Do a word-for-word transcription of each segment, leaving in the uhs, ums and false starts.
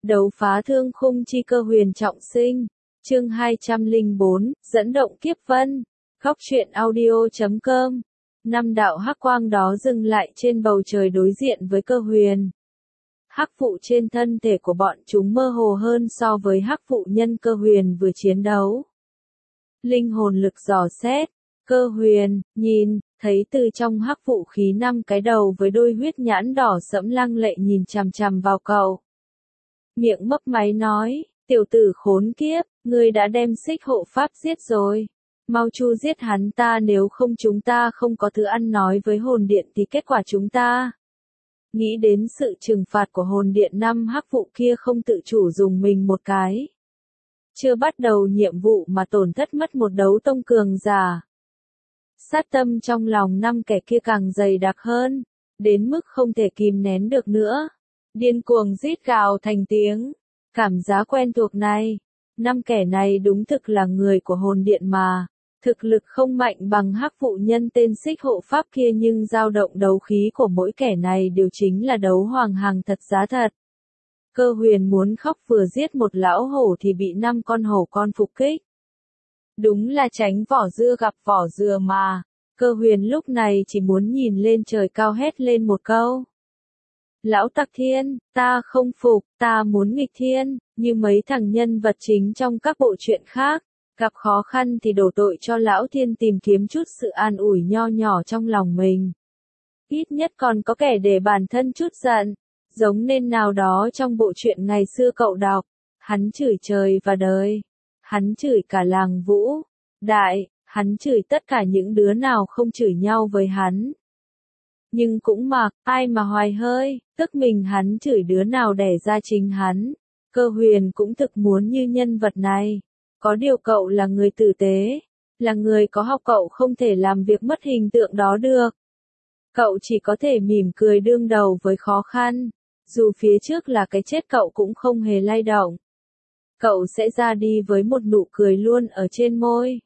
Đấu phá thương khung chi cơ huyền trọng sinh. Chương hai trăm lẻ bốn, dẫn động kiếp vân. Góc truyện audio chấm com. Năm đạo hắc quang đó dừng lại trên bầu trời đối diện với cơ huyền. Hắc vụ trên thân thể của bọn chúng mơ hồ hơn so với hắc vụ nhân cơ huyền vừa chiến đấu. Linh hồn lực dò xét. Cơ huyền, nhìn, thấy từ trong hắc vụ khí năm cái đầu với đôi huyết nhãn đỏ sẫm lăng lệ nhìn chằm chằm vào cậu. Miệng mấp máy nói, tiểu tử khốn kiếp, ngươi đã đem xích hộ pháp giết rồi. Mau chu giết hắn ta, nếu không chúng ta không có thứ ăn nói với hồn điện thì kết quả chúng ta. Nghĩ đến sự trừng phạt của hồn điện năm hắc vụ kia không tự chủ dùng mình một cái. Chưa bắt đầu nhiệm vụ mà tổn thất mất một đấu tông cường giả. Sát tâm trong lòng năm kẻ kia càng dày đặc hơn, đến mức không thể kìm nén được nữa. Điên cuồng rít gào thành tiếng. Cảm giác quen thuộc này. Năm kẻ này đúng thực là người của hồn điện mà. Thực lực không mạnh bằng hắc vụ nhân tên xích hộ pháp kia, nhưng dao động đấu khí của mỗi kẻ này đều chính là đấu hoàng hàng thật giá thật. Cơ huyền muốn khóc, vừa giết một lão hổ thì bị năm con hổ con phục kích. Đúng là tránh vỏ dưa gặp vỏ dừa mà. Cơ huyền lúc này chỉ muốn nhìn lên trời cao hét lên một câu. Lão Tặc Thiên, ta không phục, ta muốn nghịch thiên, như mấy thằng nhân vật chính trong các bộ truyện khác. Gặp khó khăn thì đổ tội cho Lão Thiên, tìm kiếm chút sự an ủi nho nhỏ trong lòng mình. Ít nhất còn có kẻ để bản thân chút giận. Giống nên nào đó trong bộ truyện ngày xưa cậu đọc. Hắn chửi trời và đời. Hắn chửi cả làng Vũ Đại. Hắn chửi tất cả những đứa nào không chửi nhau với hắn. Nhưng cũng mặc, ai mà hoài hơi, tức mình hắn chửi đứa nào đẻ ra chính hắn. Cơ huyền cũng thực muốn như nhân vật này. Có điều cậu là người tử tế, là người có học, cậu không thể làm việc mất hình tượng đó được. Cậu chỉ có thể mỉm cười đương đầu với khó khăn. Dù phía trước là cái chết cậu cũng không hề lay động. Cậu sẽ ra đi với một nụ cười luôn ở trên môi.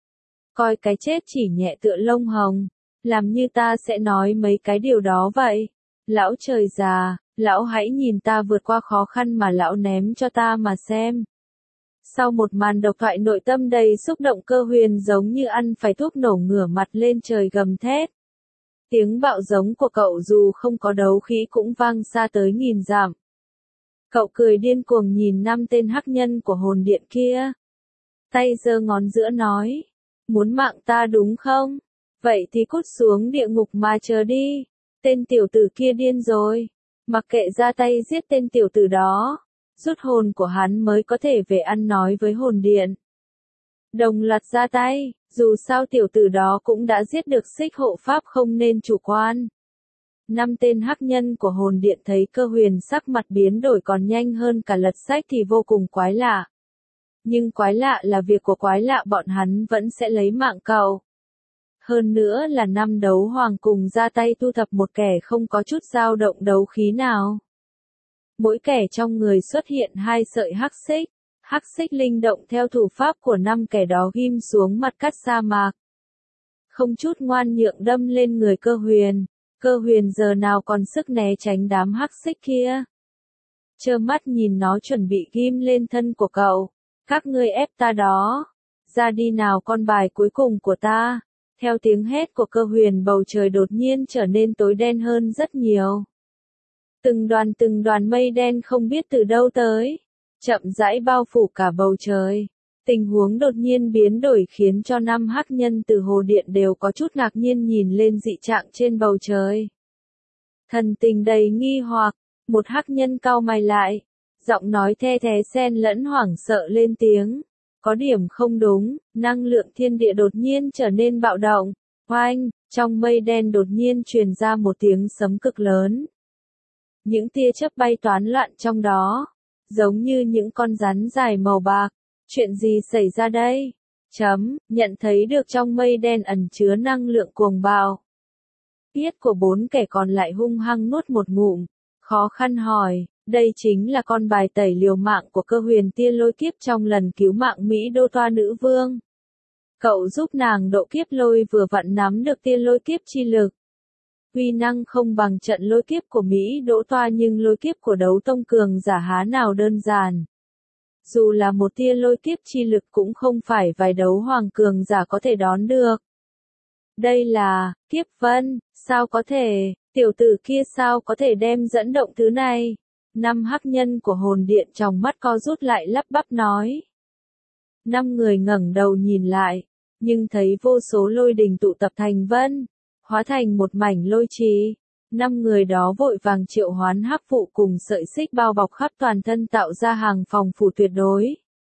Coi cái chết chỉ nhẹ tựa lông hồng. Làm như ta sẽ nói mấy cái điều đó vậy. Lão trời già, lão hãy nhìn ta vượt qua khó khăn mà lão ném cho ta mà xem. Sau một màn độc thoại nội tâm đầy xúc động, cơ huyền giống như ăn phải thuốc nổ, ngửa mặt lên trời gầm thét. Tiếng bạo giống của cậu dù không có đấu khí cũng vang xa tới nghìn dặm. Cậu cười điên cuồng nhìn năm tên hắc nhân của hồn điện kia. Tay giơ ngón giữa nói. Muốn mạng ta đúng không? Vậy thì cút xuống địa ngục mà chờ đi. Tên tiểu tử kia điên rồi. Mặc kệ, ra tay giết tên tiểu tử đó. Rút hồn của hắn mới có thể về ăn nói với hồn điện. Đồng loạt ra tay. Dù sao tiểu tử đó cũng đã giết được xích hộ pháp, không nên chủ quan. Năm tên hắc nhân của hồn điện thấy cơ huyền sắc mặt biến đổi còn nhanh hơn cả lật sách thì vô cùng quái lạ. Nhưng quái lạ là việc của quái lạ, bọn hắn vẫn sẽ lấy mạng cậu. Hơn nữa là năm đấu hoàng cùng ra tay thu thập một kẻ không có chút dao động đấu khí nào. Mỗi kẻ trong người xuất hiện hai sợi hắc xích. Hắc xích linh động theo thủ pháp của năm kẻ đó ghim xuống mặt cắt sa mạc. Không chút ngoan nhượng đâm lên người cơ huyền. Cơ huyền giờ nào còn sức né tránh đám hắc xích kia. Trơ mắt nhìn nó chuẩn bị ghim lên thân của cậu. Các ngươi ép ta đó. Ra đi nào, con bài cuối cùng của ta. Theo tiếng hét của cơ huyền, bầu trời đột nhiên trở nên tối đen hơn rất nhiều. Từng đoàn từng đoàn mây đen không biết từ đâu tới. Chậm rãi bao phủ cả bầu trời. Tình huống đột nhiên biến đổi khiến cho năm hắc nhân từ hồ điện đều có chút ngạc nhiên nhìn lên dị trạng trên bầu trời. Thần tình đầy nghi hoặc, một hắc nhân cau mày lại. Giọng nói the thé xen lẫn hoảng sợ lên tiếng. Có điểm không đúng, năng lượng thiên địa đột nhiên trở nên bạo động. Oanh, trong mây đen đột nhiên truyền ra một tiếng sấm cực lớn. Những tia chớp bay toán loạn trong đó, giống như những con rắn dài màu bạc. Chuyện gì xảy ra đây? Chấm, nhận thấy được trong mây đen ẩn chứa năng lượng cuồng bạo. Tiết của bốn kẻ còn lại hung hăng nuốt một ngụm, khó khăn hỏi. Đây chính là con bài tẩy liều mạng của cơ huyền tiên lôi kiếp trong lần cứu mạng Mỹ Đô Toa nữ vương. Cậu giúp nàng độ kiếp lôi vừa vặn nắm được tiên lôi kiếp chi lực. uy năng không bằng trận lôi kiếp của Mỹ Đỗ Toa nhưng lôi kiếp của đấu tông cường giả há nào đơn giản. Dù là một tia lôi kiếp chi lực cũng không phải vài đấu hoàng cường giả có thể đón được. Đây là, kiếp vân, sao có thể, tiểu tử kia sao có thể đem dẫn động thứ này. Năm hắc nhân của hồn điện trong mắt co rút lại lắp bắp nói. Năm người ngẩng đầu nhìn lại, nhưng thấy vô số lôi đình tụ tập thành vân, hóa thành một mảnh lôi trì. Năm người đó vội vàng triệu hoán hắc phụ cùng sợi xích bao bọc khắp toàn thân tạo ra hàng phòng phủ tuyệt đối.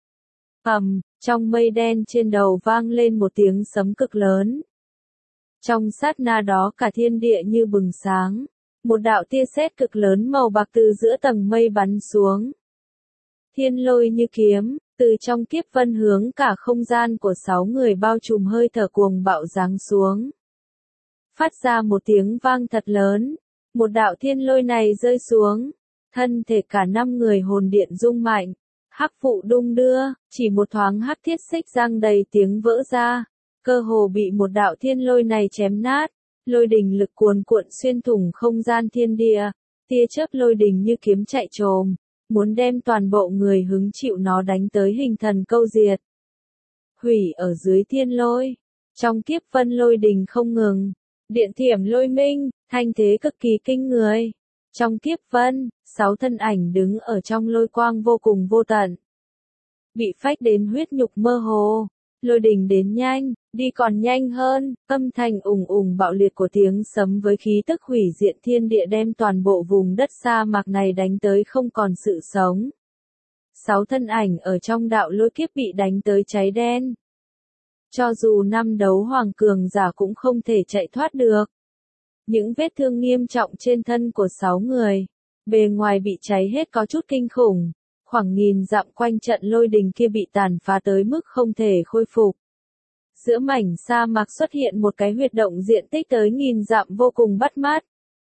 Ầm, trong mây đen trên đầu vang lên một tiếng sấm cực lớn. Trong sát na đó cả thiên địa như bừng sáng, một đạo tia sét cực lớn màu bạc từ giữa tầng mây bắn xuống. Thiên lôi như kiếm, từ trong kiếp vân hướng cả không gian của sáu người bao trùm hơi thở cuồng bạo giáng xuống. Phát ra một tiếng vang thật lớn, một đạo thiên lôi này rơi xuống, thân thể cả năm người hồn điện rung mạnh, hắc phụ đung đưa, chỉ một thoáng hắc thiết xích giăng đầy tiếng vỡ ra, cơ hồ bị một đạo thiên lôi này chém nát, lôi đình lực cuồn cuộn xuyên thủng không gian thiên địa, tia chớp lôi đình như kiếm chạy trồm, muốn đem toàn bộ người hứng chịu nó đánh tới hình thần câu diệt. Hủy ở dưới thiên lôi, trong kiếp vân lôi đình không ngừng. Điện thiểm lôi minh, thanh thế cực kỳ kinh người. Trong kiếp vân, sáu thân ảnh đứng ở trong lôi quang vô cùng vô tận. Bị phách đến huyết nhục mơ hồ, lôi đình đến nhanh, đi còn nhanh hơn, âm thanh ùng ùng bạo liệt của tiếng sấm với khí tức hủy diệt thiên địa đem toàn bộ vùng đất sa mạc này đánh tới không còn sự sống. Sáu thân ảnh ở trong đạo lôi kiếp bị đánh tới cháy đen. Cho dù năm đấu hoàng cường giả cũng không thể chạy thoát được. Những vết thương nghiêm trọng trên thân của sáu người, bề ngoài bị cháy hết có chút kinh khủng, khoảng nghìn dặm quanh trận lôi đình kia bị tàn phá tới mức không thể khôi phục. Giữa mảnh sa mạc xuất hiện một cái huyệt động diện tích tới nghìn dặm vô cùng bắt mắt.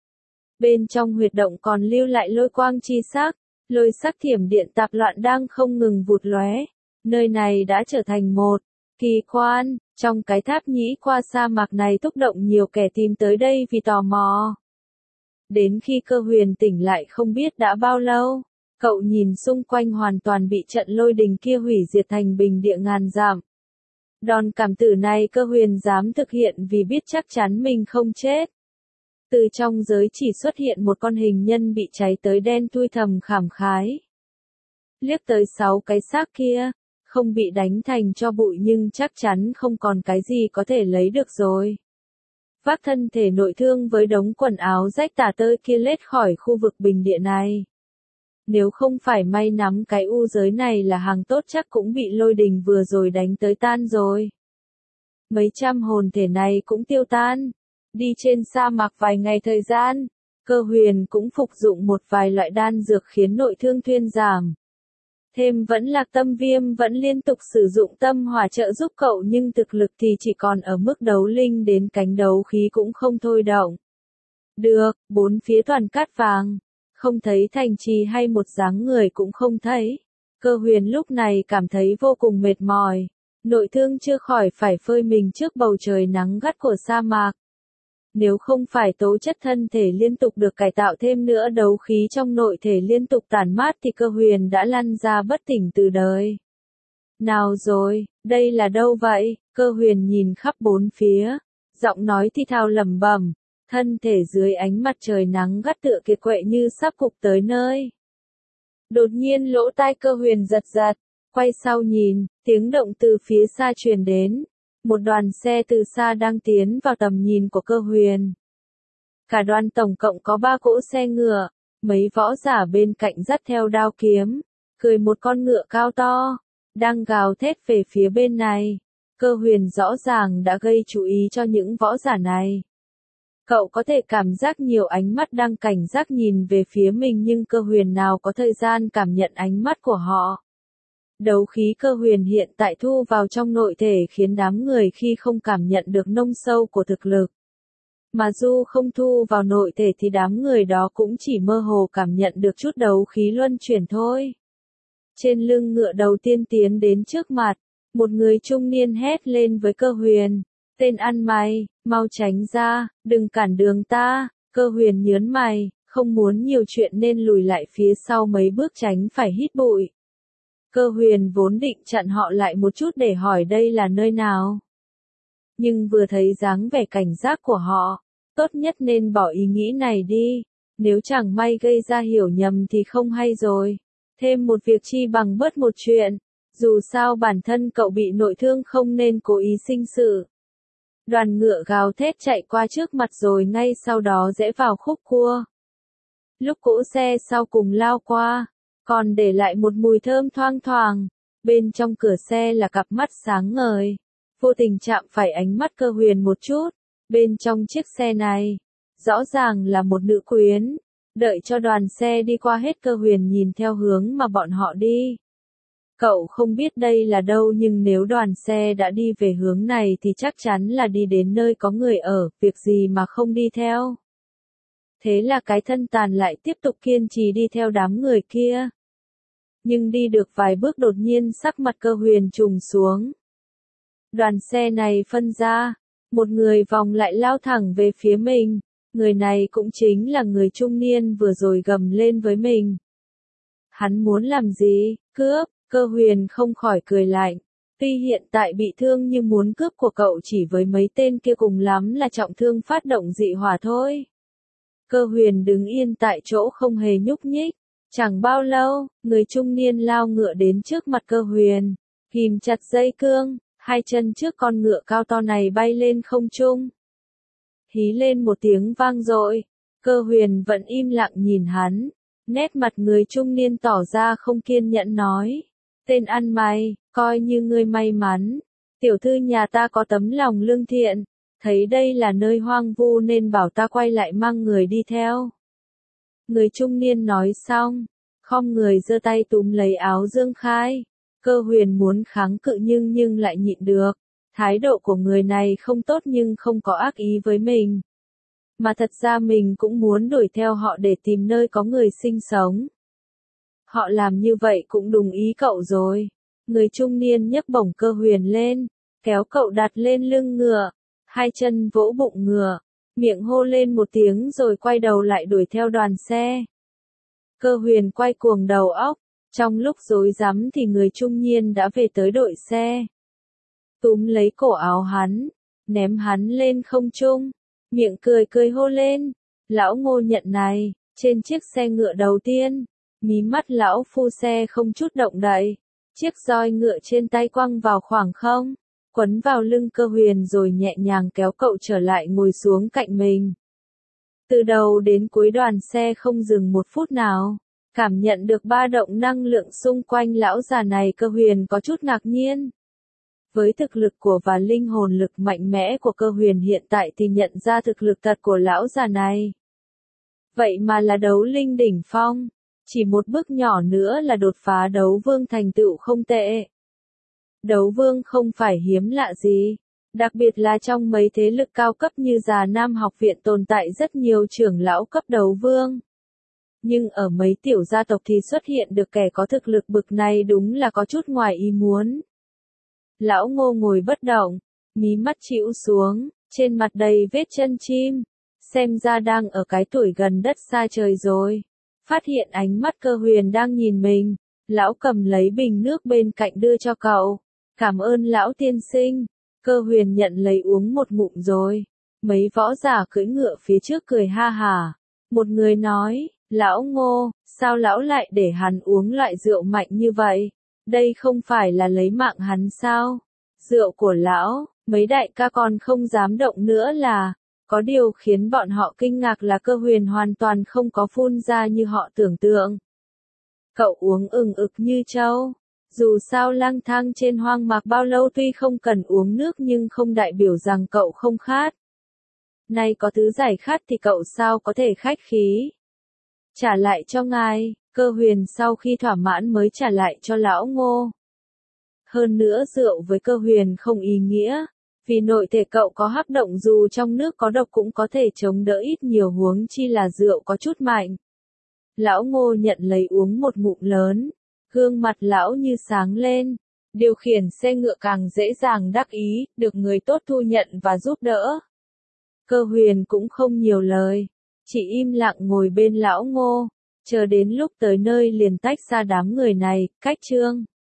Bên trong huyệt động còn lưu lại lôi quang chi sắc, lôi sắc thiểm điện tạp loạn đang không ngừng vụt lóe. Nơi này đã trở thành một kỳ quan, trong cái tháp nhĩ qua sa mạc này thúc động nhiều kẻ tìm tới đây vì tò mò. Đến khi Cơ Huyền tỉnh lại không biết đã bao lâu, cậu nhìn xung quanh hoàn toàn bị trận lôi đình kia hủy diệt thành bình địa ngàn dặm. Đòn cảm tử này Cơ Huyền dám thực hiện vì biết chắc chắn mình không chết. Từ trong giới chỉ xuất hiện một con hình nhân bị cháy tới đen thui thầm khảm khái. Liếc tới sáu cái xác kia, không bị đánh thành cho bụi nhưng chắc chắn không còn cái gì có thể lấy được rồi. Vác thân thể nội thương với đống quần áo rách tả tơi kia lết khỏi khu vực bình địa này. Nếu không phải may nắm cái u giới này là hàng tốt chắc cũng bị lôi đình vừa rồi đánh tới tan rồi. Mấy trăm hồn thể này cũng tiêu tan. Đi trên sa mạc vài ngày thời gian, Cơ Huyền cũng phục dụng một vài loại đan dược khiến nội thương thuyên giảm. Thêm vẫn là tâm viêm vẫn liên tục sử dụng tâm hỏa trợ giúp cậu nhưng thực lực thì chỉ còn ở mức đấu linh đến cánh đấu khí cũng không thôi động. Được, bốn phía toàn cát vàng, không thấy thành trì hay một dáng người cũng không thấy. Cơ Huyền lúc này cảm thấy vô cùng mệt mỏi, nội thương chưa khỏi phải phơi mình trước bầu trời nắng gắt của sa mạc. Nếu không phải tố chất thân thể liên tục được cải tạo thêm nữa đấu khí trong nội thể liên tục tản mát thì Cơ Huyền đã lăn ra bất tỉnh từ đời. Nào rồi, đây là đâu vậy? Cơ Huyền nhìn khắp bốn phía, giọng nói thi thào lẩm bẩm, thân thể dưới ánh mặt trời nắng gắt tựa kiệt quệ như sắp cục tới nơi. Đột nhiên lỗ tai Cơ Huyền giật giật, quay sau nhìn, tiếng động từ phía xa truyền đến. Một đoàn xe từ xa đang tiến vào tầm nhìn của Cơ Huyền. Cả đoàn tổng cộng có ba cỗ xe ngựa, mấy võ giả bên cạnh dắt theo đao kiếm, cười một con ngựa cao to, đang gào thét về phía bên này. Cơ Huyền rõ ràng đã gây chú ý cho những võ giả này. Cậu có thể cảm giác nhiều ánh mắt đang cảnh giác nhìn về phía mình nhưng Cơ Huyền nào có thời gian cảm nhận ánh mắt của họ. Đấu khí Cơ Huyền hiện tại thu vào trong nội thể khiến đám người khi không cảm nhận được nông sâu của thực lực. Mà dù không thu vào nội thể thì đám người đó cũng chỉ mơ hồ cảm nhận được chút đấu khí luân chuyển thôi. Trên lưng ngựa đầu tiên tiến đến trước mặt, một người trung niên hét lên với Cơ Huyền. Tên ăn mày, mau tránh ra, đừng cản đường ta. Cơ huyền nhớn mày, không muốn nhiều chuyện nên lùi lại phía sau mấy bước tránh phải hít bụi. Cơ huyền vốn định chặn họ lại một chút để hỏi đây là nơi nào. Nhưng vừa thấy dáng vẻ cảnh giác của họ, tốt nhất nên bỏ ý nghĩ này đi. Nếu chẳng may gây ra hiểu nhầm thì không hay rồi. Thêm một việc chi bằng bớt một chuyện. Dù sao bản thân cậu bị nội thương không nên cố ý sinh sự. Đoàn ngựa gào thét chạy qua trước mặt rồi ngay sau đó rẽ vào khúc cua. Lúc cỗ xe sau cùng lao qua, còn để lại một mùi thơm thoang thoảng. Bên trong cửa xe là cặp mắt sáng ngời. Vô tình chạm phải ánh mắt Cơ huyền một chút. Bên trong chiếc xe này, rõ ràng là một nữ quyến. Đợi cho đoàn xe đi qua hết, Cơ huyền nhìn theo hướng mà bọn họ đi. Cậu không biết đây là đâu nhưng nếu đoàn xe đã đi về hướng này thì chắc chắn là đi đến nơi có người ở, việc gì mà không đi theo. Thế là cái thân tàn lại tiếp tục kiên trì đi theo đám người kia. Nhưng đi được vài bước đột nhiên sắc mặt Cơ huyền trùng xuống. Đoàn xe này phân ra, một người vòng lại lao thẳng về phía mình, người này cũng chính là người trung niên vừa rồi gầm lên với mình. Hắn muốn làm gì, cướp? Cơ huyền không khỏi cười lạnh. Tuy hiện tại bị thương nhưng muốn cướp của cậu chỉ với mấy tên kia cùng lắm là trọng thương phát động dị hỏa thôi. Cơ huyền đứng yên tại chỗ không hề nhúc nhích. Chẳng bao lâu, người trung niên lao ngựa đến trước mặt Cơ huyền, ghim chặt dây cương, hai chân trước con ngựa cao to này bay lên không trung. Hí lên một tiếng vang dội, Cơ huyền vẫn im lặng nhìn hắn. Nét mặt người trung niên tỏ ra không kiên nhẫn nói. Tên ăn mày, coi như ngươi may mắn. Tiểu thư nhà ta có tấm lòng lương thiện, thấy đây là nơi hoang vu nên bảo ta quay lại mang người đi theo. Người trung niên nói xong, khom người giơ tay túm lấy áo Dương Khai. Cơ huyền muốn kháng cự nhưng nhưng lại nhịn được. Thái độ của người này không tốt nhưng không có ác ý với mình. Mà thật ra mình cũng muốn đuổi theo họ để tìm nơi có người sinh sống. Họ làm như vậy cũng đúng ý cậu rồi. Người trung niên nhấc bổng Cơ huyền lên, kéo cậu đặt lên lưng ngựa, hai chân vỗ bụng ngựa, miệng hô lên một tiếng rồi quay đầu lại đuổi theo đoàn xe. Cơ huyền quay cuồng đầu óc, trong lúc rối rắm thì người trung niên đã về tới đội xe. Túm lấy cổ áo hắn, ném hắn lên không trung, miệng cười cười hô lên, lão Ngô nhận này, trên chiếc xe ngựa đầu tiên. Mí mắt lão phu xe không chút động đậy, chiếc roi ngựa trên tay quăng vào khoảng không, quấn vào lưng Cơ huyền rồi nhẹ nhàng kéo cậu trở lại ngồi xuống cạnh mình. Từ đầu đến cuối đoàn xe không dừng một phút nào, cảm nhận được ba động năng lượng xung quanh lão già này, Cơ huyền có chút ngạc nhiên. Với thực lực của và linh hồn lực mạnh mẽ của Cơ huyền hiện tại thì nhận ra thực lực thật của lão già này. Vậy mà là đấu linh đỉnh phong. Chỉ một bước nhỏ nữa là đột phá đấu vương, thành tựu không tệ. Đấu vương không phải hiếm lạ gì, đặc biệt là trong mấy thế lực cao cấp như Già Nam học viện tồn tại rất nhiều trưởng lão cấp đấu vương. Nhưng ở mấy tiểu gia tộc thì xuất hiện được kẻ có thực lực bực này đúng là có chút ngoài ý muốn. Lão Ngô ngồi bất động, mí mắt chĩu xuống, trên mặt đầy vết chân chim, xem ra đang ở cái tuổi gần đất xa trời rồi. Phát hiện ánh mắt Cơ huyền đang nhìn mình, lão cầm lấy bình nước bên cạnh đưa cho cậu. Cảm ơn lão tiên sinh. Cơ huyền nhận lấy uống một ngụm rồi. Mấy võ giả cưỡi ngựa phía trước cười ha hả. Một người nói, lão Ngô, sao lão lại để hắn uống loại rượu mạnh như vậy? Đây không phải là lấy mạng hắn sao? Rượu của lão, mấy đại ca còn không dám động nữa là. Có điều khiến bọn họ kinh ngạc là Cơ huyền hoàn toàn không có phun ra như họ tưởng tượng. Cậu uống ừng ực như trâu. Dù sao lang thang trên hoang mạc bao lâu tuy không cần uống nước nhưng không đại biểu rằng cậu không khát. Nay có thứ giải khát thì cậu sao có thể khách khí. Trả lại cho ngài, Cơ huyền sau khi thỏa mãn mới trả lại cho lão Ngô. Hơn nữa rượu với Cơ huyền không ý nghĩa. Vì nội thể cậu có hắc động dù trong nước có độc cũng có thể chống đỡ ít nhiều huống chi là rượu có chút mạnh. Lão Ngô nhận lấy uống một ngụm lớn, gương mặt lão như sáng lên. Điều khiển xe ngựa càng dễ dàng đắc ý, được người tốt thu nhận và giúp đỡ. Cơ Huyền cũng không nhiều lời, chỉ im lặng ngồi bên lão Ngô, chờ đến lúc tới nơi liền tách ra đám người này, cách Trương